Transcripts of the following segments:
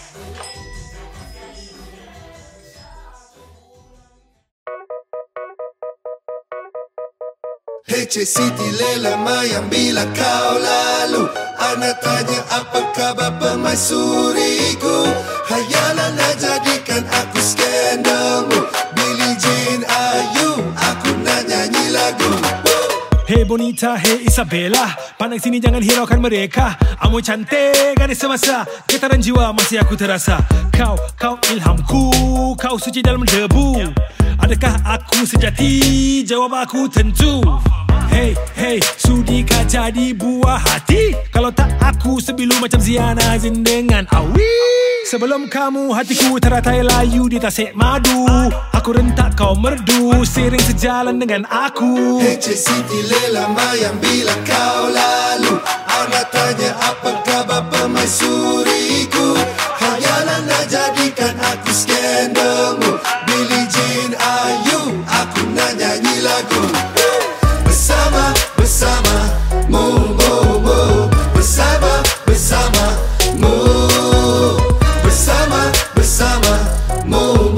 Hece Siti Lela Mayang, bila kau lalu Ana tanya apa kabar permaisuriku. Hayalan nak jadikan aku skandalmu. Billie Jean Ayu, aku nak nyanyi lagu. Hey Bonita, hey Isabella, pandang sini jangan hiraukan mereka. Amoy cantik, ada semasa getaran jiwa masih aku terasa. Kau ilhamku, kau suci dalam debu. Adakah aku sejati? Jawab aku tentu. Hey, sudikah jadi buah hati? Kalau tak aku sebilu macam Ziana Azin dengan Awi. Sebelum kamu hatiku teratai layu di tasik madu. Aku rentak kau merdu, sering sejalan dengan aku. Hece Siti Lela Mayang, bila kau lalu Ana tanya apa kabar permaisuriku. Hayalan nak jadikan aku skandalmu. Billie Jean Ayu, aku nak nyanyi lagu. Bersama, mu, bersama, mu. Bersama, mu,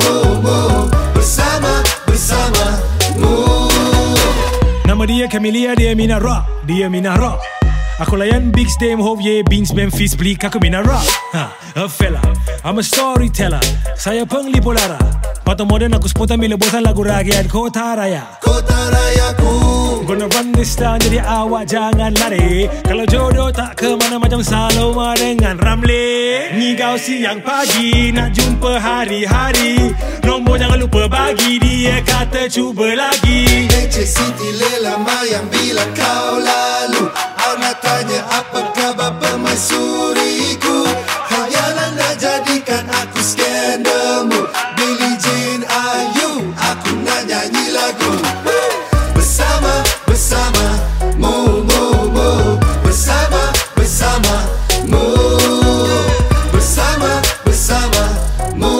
bersama, mu. Nama dia Camelia, dia Mina Rock. Aku layan Big Stem, Hovye, Beans, Memphis, Bleak. Aku Mina Rock. A fella, I'm a storyteller. Saya penglipu lara. Patung modern aku spontan bila bosan lagu rakyat Kota Raya. Kota Rayaku. Gonna run this town, jadi awak jangan lari. Kalau jodoh tak kemana macam Saloma dengan Ramli. Ni kau siang pagi nak jumpa hari-hari. Nombor jangan lupa bagi, dia kata cuba lagi. Hece Siti Lela Mayang, bila kau lalu Ana tanya apa kabar permaisuriku. Hayalan nak jadikan aku skandalmu. Billie Jean Ayu, aku nak nyanyi lagu. Bersama, mu. Bersama, mu. Bersama, mu.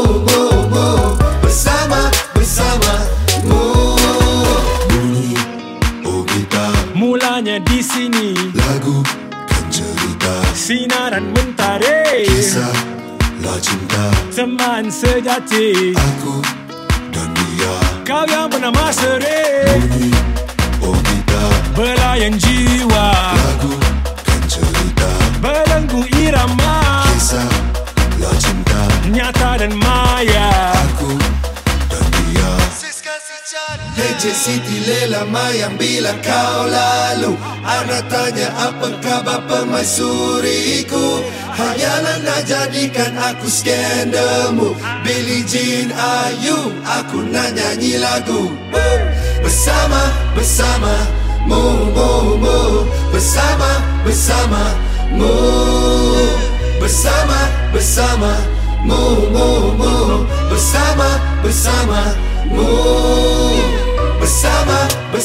Bersama, mu. Bunyi, oh gitar. Mulanya di sini, Lagu kan cerita. sinaran mentari. Kisah lah cinta. Teman sejati, Aku dan dia. kau yang bernama sering. Bunyi, oh gitar. Belayan jiwa, Lagu kan cerita. belenggu irama. Kisah lah cinta. Nyata dan maya. Aku dan dia. Hece Siti Lela Mayang, bila kau lalu Ana tanya apa kabar permaisuriku. Hayalan nak jadikan aku skandalmu. Billie Jean Ayu, aku nak nyanyi lagu. Bersama, mu. Bersama, mu. Bersama, mu. Bersama, mu. Bersama,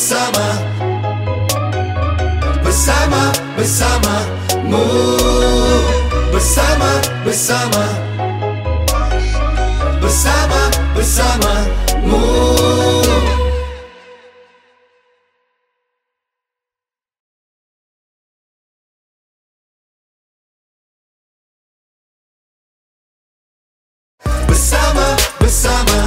mu. Bersama, mu. Bersama,